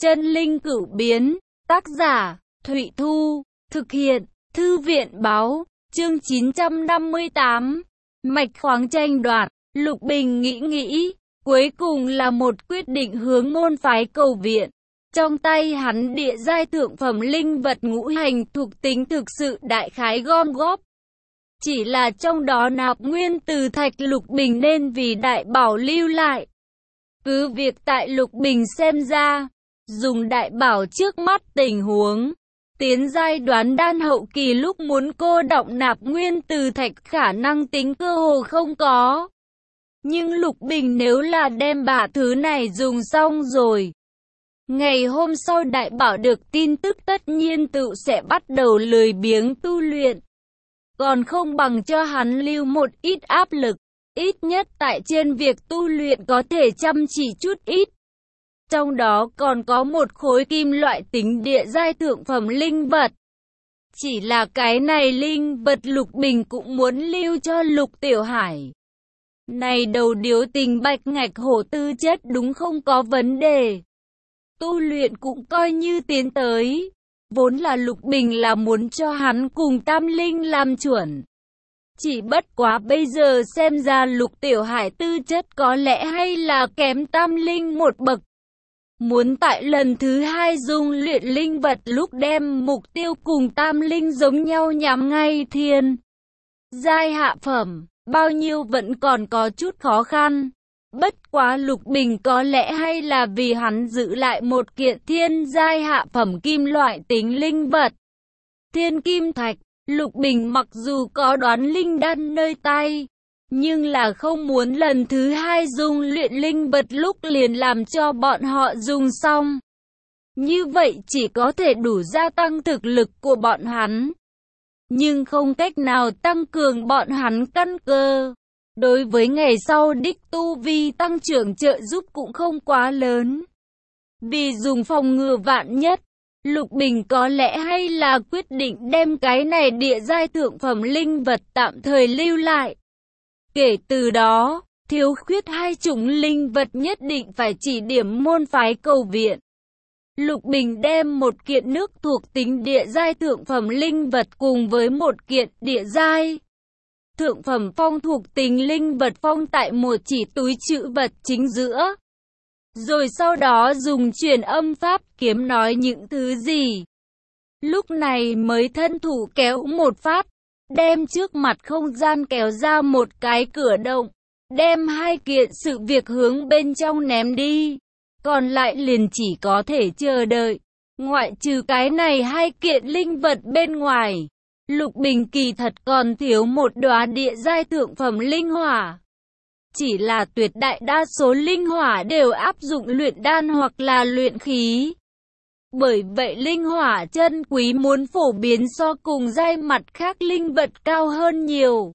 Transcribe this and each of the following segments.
Chân linh cửu biến, tác giả, Thụy Thu, thực hiện, Thư viện báo, chương 958, mạch khoáng tranh đoạt, Lục Bình nghĩ, cuối cùng là một quyết định hướng môn phái cầu viện. Trong tay hắn địa giai thượng phẩm linh vật ngũ hành thuộc tính thực sự đại khái gom góp. Chỉ là trong đó nạp nguyên từ thạch Lục Bình nên vì đại bảo lưu lại. Cứ việc tại Lục Bình xem ra, dùng đại bảo trước mắt tình huống, tiến giai đoán đan hậu kỳ lúc muốn cô đọng nạp nguyên từ thạch khả năng tính cơ hồ không có. Nhưng Lục Bình nếu là đem bả thứ này dùng xong rồi, ngày hôm sau đại bảo được tin tức tất nhiên tự sẽ bắt đầu lười biếng tu luyện. Còn không bằng cho hắn lưu một ít áp lực, ít nhất tại trên việc tu luyện có thể chăm chỉ chút ít. Trong đó còn có một khối kim loại tính địa giai thượng phẩm linh vật. Chỉ là cái này linh vật Lục Bình cũng muốn lưu cho Lục Tiểu Hải. Này đầu điếu tình bạch ngạch hổ tư chất đúng không có vấn đề. Tu luyện cũng coi như tiến tới. Vốn là Lục Bình là muốn cho hắn cùng Tam Linh làm chuẩn. Chỉ bất quá bây giờ xem ra Lục Tiểu Hải tư chất có lẽ hay là kém Tam Linh một bậc. Muốn tại lần thứ hai dung luyện linh vật lúc đem mục tiêu cùng Tam Linh giống nhau nhắm ngay thiên giai hạ phẩm, bao nhiêu vẫn còn có chút khó khăn. Bất quá Lục Bình có lẽ hay là vì hắn giữ lại một kiện thiên giai hạ phẩm kim loại tính linh vật. Thiên kim thạch, Lục Bình mặc dù có đoán linh đan nơi tay, nhưng là không muốn lần thứ hai dung luyện linh vật lúc liền làm cho bọn họ dùng xong. Như vậy chỉ có thể đủ gia tăng thực lực của bọn hắn, nhưng không cách nào tăng cường bọn hắn căn cơ. Đối với ngày sau đích tu vi tăng trưởng trợ giúp cũng không quá lớn. Vì dùng phòng ngừa vạn nhất, Lục Bình có lẽ hay là quyết định đem cái này địa giai thượng phẩm linh vật tạm thời lưu lại. Kể từ đó, thiếu khuyết hai chủng linh vật nhất định phải chỉ điểm môn phái cầu viện. Lục Bình đem một kiện nước thuộc tính địa giai thượng phẩm linh vật cùng với một kiện địa giai thượng phẩm phong thuộc tính linh vật phong tại một chỉ túi trữ vật chính giữa. Rồi sau đó dùng truyền âm pháp kiếm nói những thứ gì. Lúc này mới thân thủ kéo một phát, đem trước mặt không gian kéo ra một cái cửa động, đem hai kiện sự việc hướng bên trong ném đi. Còn lại liền chỉ có thể chờ đợi. Ngoại trừ cái này hai kiện linh vật bên ngoài, Lục Bình kỳ thật còn thiếu một đóa địa giai thượng phẩm linh hỏa. Chỉ là tuyệt đại đa số linh hỏa đều áp dụng luyện đan hoặc là luyện khí. Bởi vậy linh hỏa chân quý muốn phổ biến so cùng giai mặt khác linh vật cao hơn nhiều.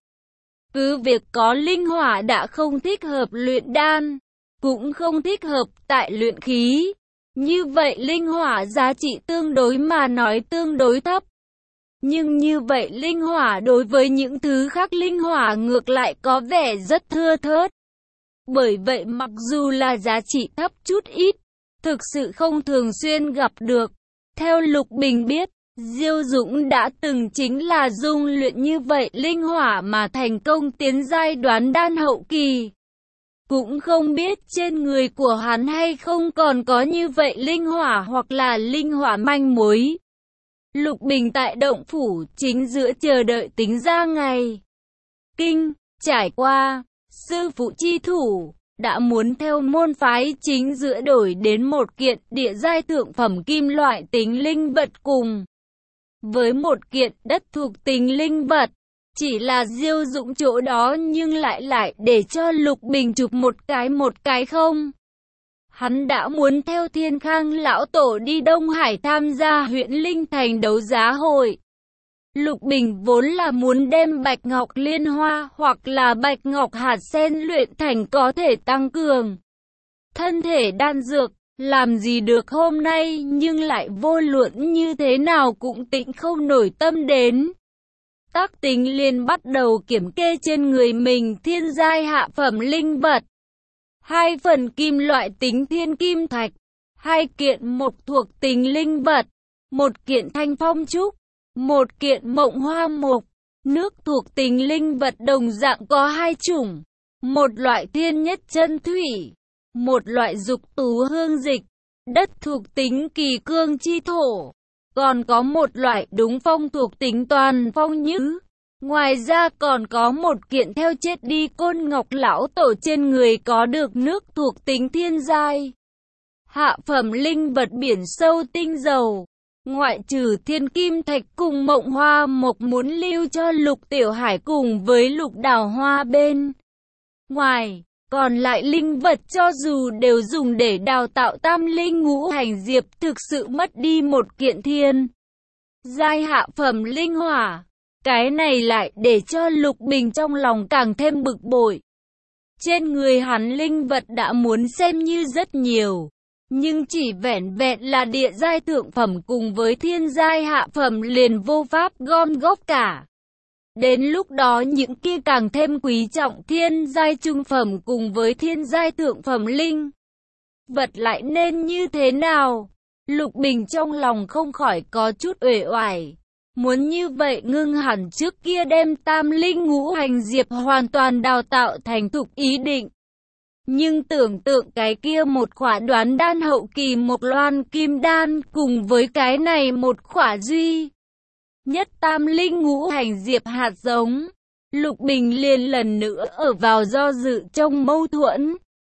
Cứ việc có linh hỏa đã không thích hợp luyện đan, cũng không thích hợp tại luyện khí. Như vậy linh hỏa giá trị tương đối mà nói tương đối thấp. Nhưng như vậy linh hỏa đối với những thứ khác linh hỏa ngược lại có vẻ rất thưa thớt. Bởi vậy mặc dù là giá trị thấp chút ít, thực sự không thường xuyên gặp được. Theo Lục Bình biết, Diêu Dũng đã từng chính là dung luyện như vậy linh hỏa mà thành công tiến giai đoán đan hậu kỳ. Cũng không biết trên người của hắn hay không còn có như vậy linh hỏa hoặc là linh hỏa manh mối. Lục Bình tại động phủ chính giữa chờ đợi tính ra ngày kinh, trải qua, sư phụ chi thủ, đã muốn theo môn phái chính giữa đổi đến một kiện địa giai thượng phẩm kim loại tính linh vật cùng với một kiện đất thuộc tính linh vật. Chỉ là Diêu Dũng chỗ đó nhưng lại để cho Lục Bình chụp một cái không. Hắn đã muốn theo Thiên Khang lão tổ đi Đông Hải tham gia huyện Linh Thành đấu giá hội. Lục Bình vốn là muốn đem Bạch Ngọc Liên Hoa hoặc là Bạch Ngọc Hạt Sen luyện thành có thể tăng cường thân thể đan dược, làm gì được hôm nay nhưng lại vô luận như thế nào cũng tĩnh không nổi tâm đến. Tác tính liền bắt đầu kiểm kê trên người mình thiên giai hạ phẩm linh vật. 2 phần kim loại tính thiên kim thạch, 2 kiện một thuộc tính linh vật, 1 kiện thanh phong trúc, 1 kiện mộng hoa mộc. Nước thuộc tính linh vật đồng dạng có 2 chủng, một loại thiên nhất chân thủy, một loại dục tú hương dịch. Đất thuộc tính kỳ cương chi thổ, còn có một loại đúng phong thuộc tính toàn phong nhứ. Ngoài ra còn có một kiện theo chết đi côn ngọc lão tổ trên người có được nước thuộc tính thiên giai. Hạ phẩm linh vật biển sâu tinh dầu, ngoại trừ thiên kim thạch cùng mộng hoa mộc muốn lưu cho Lục Tiểu Hải cùng với Lục Đào Hoa bên ngoài, còn lại linh vật cho dù đều dùng để đào tạo tam linh ngũ hành diệp thực sự mất đi một kiện thiên giai hạ phẩm linh hỏa. Cái này lại để cho Lục Bình trong lòng càng thêm bực bội. Trên người hắn linh vật đã muốn xem như rất nhiều, nhưng chỉ vẻn vẹn là địa giai thượng phẩm cùng với thiên giai hạ phẩm liền vô pháp gom góp cả. Đến lúc đó những kia càng thêm quý trọng thiên giai trung phẩm cùng với thiên giai thượng phẩm linh vật lại nên như thế nào? Lục Bình trong lòng không khỏi có chút uể oải. Muốn như vậy ngưng hẳn trước kia đem tam linh ngũ hành diệp hoàn toàn đào tạo thành thục ý định. Nhưng tưởng tượng cái kia một khỏa đoán đan hậu kỳ một loan kim đan cùng với cái này một khỏa duy nhất tam linh ngũ hành diệp hạt giống, Lục Bình liền lần nữa ở vào do dự trong mâu thuẫn.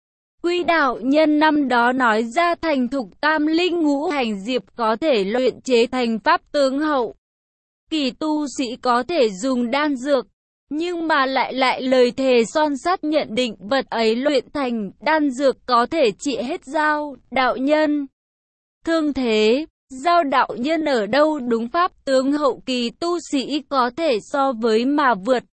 Quy đạo nhân năm đó nói ra thành thục tam linh ngũ hành diệp có thể luyện chế thành pháp tướng hậu kỳ tu sĩ có thể dùng đan dược, nhưng mà lại lời thề son sắt nhận định vật ấy luyện thành đan dược có thể trị hết Giao đạo nhân thương thế. Giao đạo nhân ở đâu đúng pháp tướng hậu kỳ tu sĩ có thể so với mà vượt,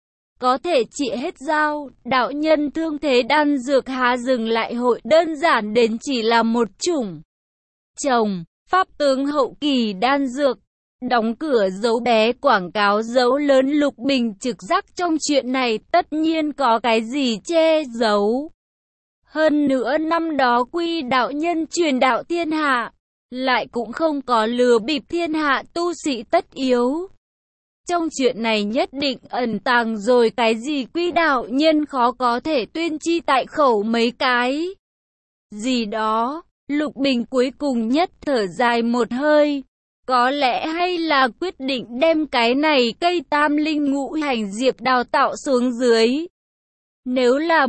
có thể trị hết Giao đạo nhân thương thế đan dược há dừng lại hội đơn giản đến chỉ là một chủng trồng pháp tướng hậu kỳ đan dược. Đóng cửa dấu bé quảng cáo dấu lớn. Lục Bình trực giác trong chuyện này tất nhiên có cái gì che giấu. Hơn nữa năm đó Quy đạo nhân truyền đạo thiên hạ, lại cũng không có lừa bịp thiên hạ tu sĩ tất yếu. Trong chuyện này nhất định ẩn tàng rồi cái gì Quy đạo nhân khó có thể tuyên chi tại khẩu mấy cái gì đó. Lục Bình cuối cùng nhất thở dài một hơi. Có lẽ hay là quyết định đem cái này cây tam linh ngũ hành diệp đào tạo xuống dưới. Nếu là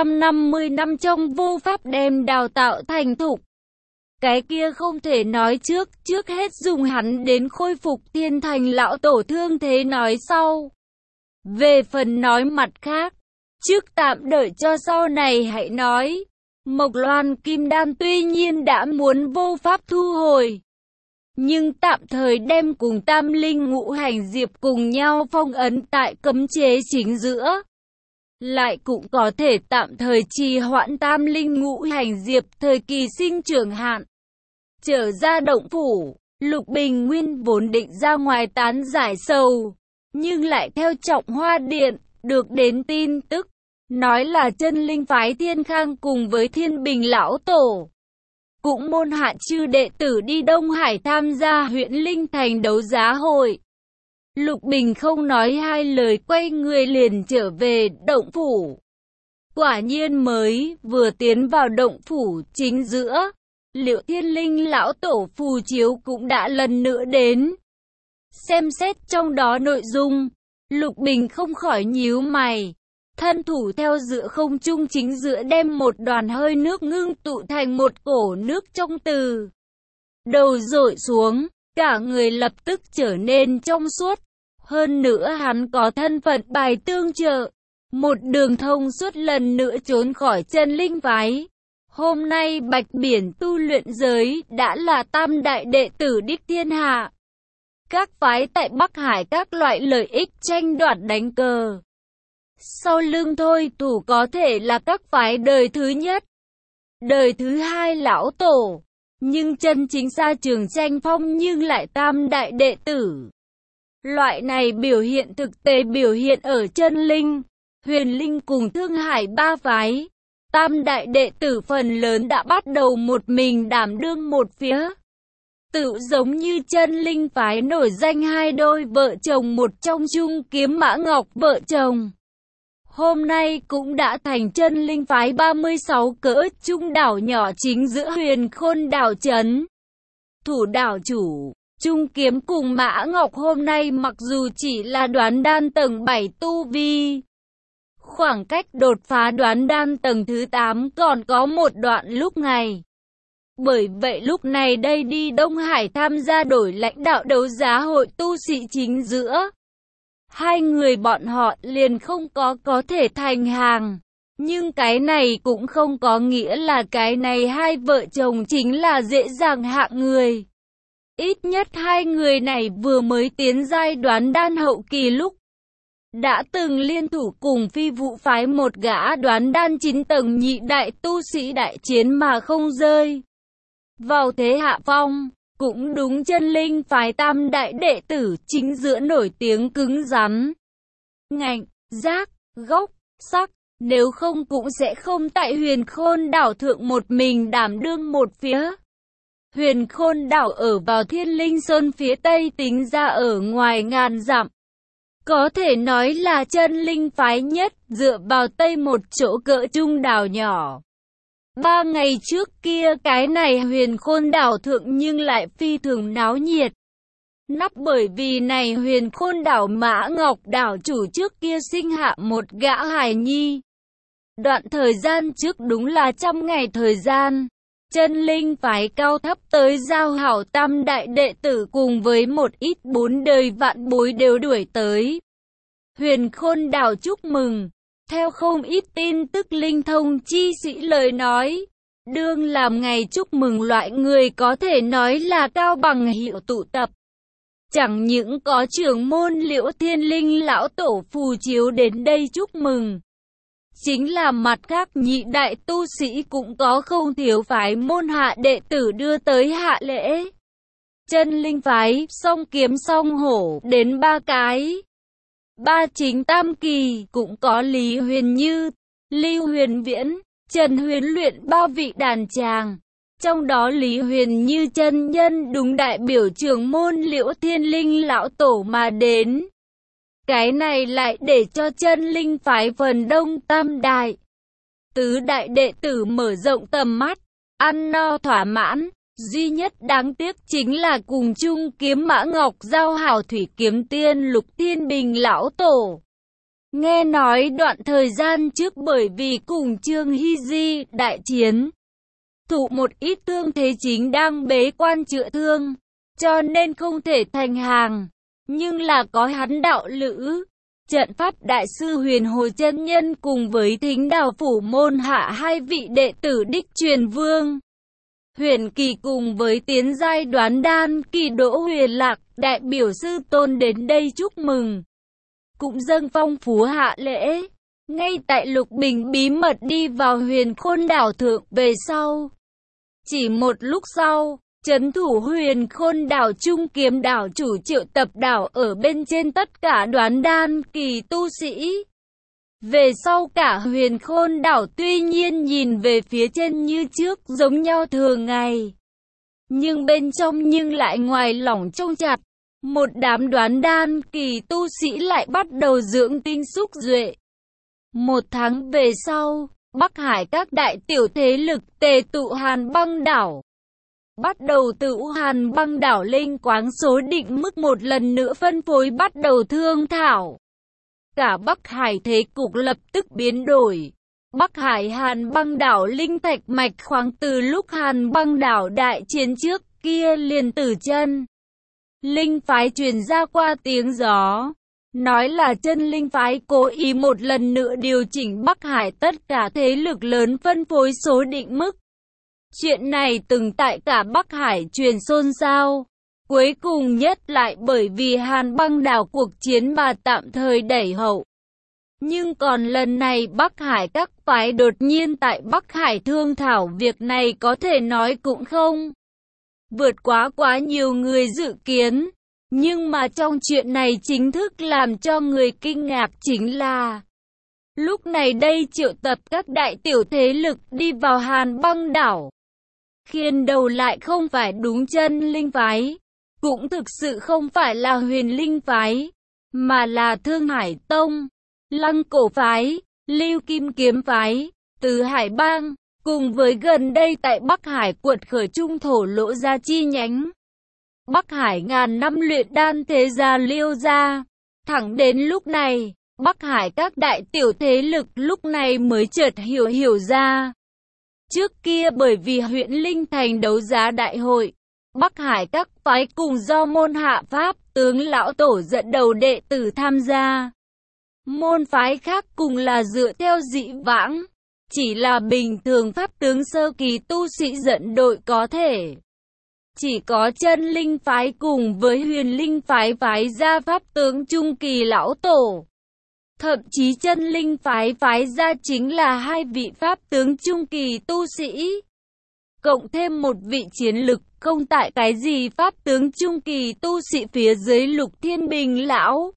150 năm trong vô pháp đem đào tạo thành thục, cái kia không thể nói trước hết dùng hắn đến khôi phục thiên thành lão tổ thương thế nói sau. Về phần nói mặt khác, trước tạm đợi cho sau này hãy nói. Mộc Loan Kim Đan tuy nhiên đã muốn vô pháp thu hồi, nhưng tạm thời đem cùng tam linh ngũ hành diệp cùng nhau phong ấn tại cấm chế chính giữa. Lại cũng có thể tạm thời trì hoãn tam linh ngũ hành diệp thời kỳ sinh trưởng hạn. Trở ra động phủ, Lục Bình nguyên vốn định ra ngoài tán giải sầu, nhưng lại theo Trọng Hoa Điện, được đến tin tức, nói là chân linh phái Thiên Khang cùng với Thiên Bình lão tổ cũng môn hạ chư đệ tử đi Đông Hải tham gia huyện Linh Thành đấu giá hội. Lục Bình không nói hai lời quay người liền trở về động phủ. Quả nhiên mới vừa tiến vào động phủ chính giữa, Liệu Thiên Linh lão tổ phù chiếu cũng đã lần nữa đến. Xem xét trong đó nội dung, Lục Bình không khỏi nhíu mày. Thân thủ theo giữa không trung chính giữa đem một đoàn hơi nước ngưng tụ thành một cổ nước trong từ đầu dội xuống, cả người lập tức trở nên trong suốt. Hơn nữa hắn có thân phận bài tương trợ, một đường thông suốt lần nữa trốn khỏi chân linh phái. Hôm nay Bạch Biển tu luyện giới đã là tam đại đệ tử đích thiên hạ. Các phái tại Bắc Hải các loại lợi ích tranh đoạt đánh cờ. Sau lưng thôi thủ có thể là các phái đời thứ nhất, đời thứ hai lão tổ. Nhưng chân chính xa trường tranh phong nhưng lại tam đại đệ tử. Loại này biểu hiện thực tế biểu hiện ở chân linh, huyền linh cùng Thương Hải ba phái. Tam đại đệ tử phần lớn đã bắt đầu một mình đảm đương một phía. Tự giống như Chân Linh phái nổi danh hai đôi vợ chồng một trong Trung Kiếm Mã Ngọc vợ chồng. Hôm nay cũng đã thành Chân Linh phái 36 cỡ trung đảo nhỏ chính giữa Huyền Khôn đảo trấn. Thủ đảo chủ, Trung Kiếm cùng Mã Ngọc hôm nay mặc dù chỉ là đoán đan tầng 7 tu vi. Khoảng cách đột phá đoán đan tầng thứ 8 còn có một đoạn lúc ngày. Bởi vậy lúc này đây đi Đông Hải tham gia đổi lãnh đạo đấu giá hội tu sĩ chính giữa. Hai người bọn họ liền không có thể thành hàng. Nhưng cái này cũng không có nghĩa là cái này hai vợ chồng chính là dễ dàng hạng người. Ít nhất hai người này vừa mới tiến giai đoán đan hậu kỳ lúc đã từng liên thủ cùng Phi Vũ phái một gã đoán đan 9 tầng nhị đại tu sĩ đại chiến mà không rơi vào thế hạ phong. Cũng đúng, Chân Linh phái tam đại đệ tử chính giữa nổi tiếng cứng rắn, ngạnh, giác, gốc, sắc, nếu không cũng sẽ không tại Huyền Khôn đảo thượng một mình đảm đương một phía. Huyền Khôn đảo ở vào Thiên Linh Sơn phía tây, tính ra ở ngoài ngàn dặm. Có thể nói là Chân Linh phái nhất dựa vào tây một chỗ cỡ trung đảo nhỏ. 3 ngày trước kia cái này Huyền Khôn đảo thượng nhưng lại phi thường náo nhiệt. Nắp bởi vì này Huyền Khôn đảo Mã Ngọc đảo chủ trước kia sinh hạ một gã hài nhi. Đoạn thời gian trước đúng là 100 ngày thời gian. Chân Linh phái cao thấp tới giao hảo tam đại đệ tử cùng với một ít 4 đời vạn bối đều đuổi tới Huyền Khôn đảo chúc mừng. Theo không ít tin tức linh thông chi sĩ lời nói, đương làm ngày chúc mừng loại người có thể nói là cao bằng hiệu tụ tập. Chẳng những có trưởng môn Liễu Thiên Linh lão tổ phù chiếu đến đây chúc mừng, chính là mặt khác nhị đại tu sĩ cũng có không thiếu phái môn hạ đệ tử đưa tới hạ lễ. Chân Linh phái, song kiếm song hổ đến 3 cái. 3 chính tam kỳ cũng có Lý Huyền Như, Lưu Huyền Viễn, Trần Huyền Luyện 3 vị đàn tràng. Trong đó Lý Huyền Như chân nhân đúng đại biểu trưởng môn Liễu Thiên Linh lão tổ mà đến. Cái này lại để cho Chân Linh phái phần đông tam đại tứ đại đệ tử mở rộng tầm mắt, ăn no thỏa mãn. Duy nhất đáng tiếc chính là cùng Trung Kiếm Mã Ngọc giao hảo Thủy Kiếm Tiên Lục Thiên Bình lão tổ. Nghe nói đoạn thời gian trước bởi vì cùng Trương Hy Di đại chiến, thụ một ít thương thế chính đang bế quan chữa thương, cho nên không thể thành hàng. Nhưng là có hắn đạo lữ, trận pháp đại sư Huyền Hồi chân nhân cùng với Thính Đào phủ môn hạ 2 vị đệ tử đích truyền vương Huyền Kỳ cùng với tiến giai đoán đan kỳ Đỗ Huyền Lạc đại biểu sư tôn đến đây chúc mừng, cũng dâng phong phú hạ lễ. Ngay tại Lục Bình bí mật đi vào Huyền Khôn đảo thượng về sau, chỉ một lúc sau, trấn thủ Huyền Khôn đảo Trung Kiếm đảo chủ triệu tập đảo ở bên trên tất cả đoán đan kỳ tu sĩ. Về sau cả Huyền Khôn đảo tuy nhiên nhìn về phía trên như trước giống nhau thường ngày, nhưng bên trong nhưng lại ngoài lỏng trông chặt. Một đám đoán đan kỳ tu sĩ lại bắt đầu dưỡng tinh xúc duệ. 1 tháng về sau, Bắc Hải các đại tiểu thế lực tề tụ Hàn Băng đảo. Bắt đầu từ Hàn Băng đảo linh quáng số định mức một lần nữa phân phối bắt đầu thương thảo. Cả Bắc Hải thế cục lập tức biến đổi. Bắc Hải Hàn Băng đảo linh thạch mạch khoáng từ lúc Hàn Băng đảo đại chiến trước kia liền tử chân. Linh phái truyền ra qua tiếng gió, nói là Chân Linh phái cố ý một lần nữa điều chỉnh Bắc Hải tất cả thế lực lớn phân phối số định mức. Chuyện này từng tại cả Bắc Hải truyền xôn xao. Cuối cùng nhất lại bởi vì Hàn Băng đảo cuộc chiến mà tạm thời đẩy hậu. Nhưng còn lần này Bắc Hải các phái đột nhiên tại Bắc Hải thương thảo việc này có thể nói cũng không vượt quá nhiều người dự kiến. Nhưng mà trong chuyện này chính thức làm cho người kinh ngạc chính là lúc này đây triệu tập các đại tiểu thế lực đi vào Hàn Băng đảo. Khiên đầu lại không phải đúng chân linh phái, cũng thực sự không phải là Huyền Linh phái, mà là Thương Hải Tông, Lăng Cổ phái, Lưu Kim Kiếm phái, Từ Hải Bang, cùng với gần đây tại Bắc Hải quật khởi trung thổ Lỗ gia chi nhánh. Bắc Hải ngàn năm luyện đan thế gia Liêu gia. Thẳng đến lúc này, Bắc Hải các đại tiểu thế lực lúc này mới chợt hiểu ra. Trước kia bởi vì huyện Linh Thành đấu giá đại hội, Bắc Hải các phái cùng do môn hạ pháp tướng lão tổ dẫn đầu đệ tử tham gia. Môn phái khác cùng là dựa theo dị vãng, chỉ là bình thường pháp tướng sơ kỳ tu sĩ dẫn đội có thể. Chỉ có chân linh phái cùng với huyền linh phái phái ra pháp tướng trung kỳ lão tổ. Thậm chí chân linh phái phái ra chính là 2 vị pháp tướng trung kỳ tu sĩ. Cộng thêm một vị chiến lực không tại cái gì pháp tướng trung kỳ tu sĩ phía dưới Lục Thiên Bình lão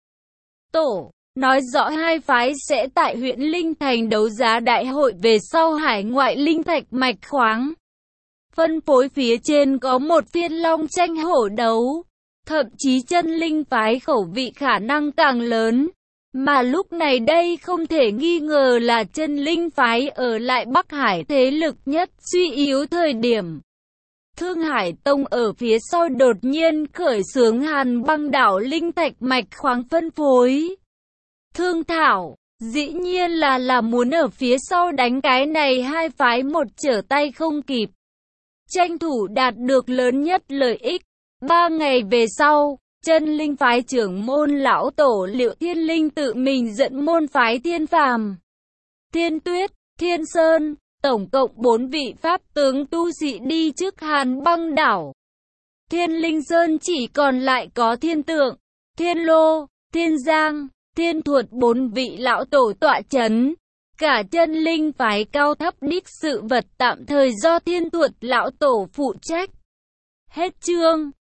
tổ. Nói rõ 2 phái sẽ tại huyện Linh Thành đấu giá đại hội về sau hải ngoại linh thạch mạch khoáng. Phân phối phía trên có một phiên long tranh hổ đấu. Thậm chí chân linh phái khẩu vị khả năng càng lớn. Mà lúc này đây không thể nghi ngờ là chân linh phái ở lại Bắc Hải thế lực nhất suy yếu thời điểm. Thương Hải Tông ở phía sau đột nhiên khởi xướng Hàn Băng đảo linh thạch mạch khoáng phân phối. Thương Thảo, dĩ nhiên là muốn ở phía sau đánh cái này 2 phái một trở tay không kịp. Tranh thủ đạt được lớn nhất lợi ích. 3 ngày về sau, chân linh phái trưởng môn lão tổ Liệu Thiên Linh tự mình dẫn môn phái Thiên Phàm, Thiên Tuyết, Thiên Sơn, tổng cộng 4 vị pháp tướng tu sĩ đi trước Hàn Băng đảo. Thiên Linh Sơn chỉ còn lại có Thiên Tượng, Thiên Lô, Thiên Giang, Thiên Thuật 4 vị lão tổ tọa chấn. Cả chân linh phái cao thấp đích sự vật tạm thời do Thiên Thuật lão tổ phụ trách. Hết chương.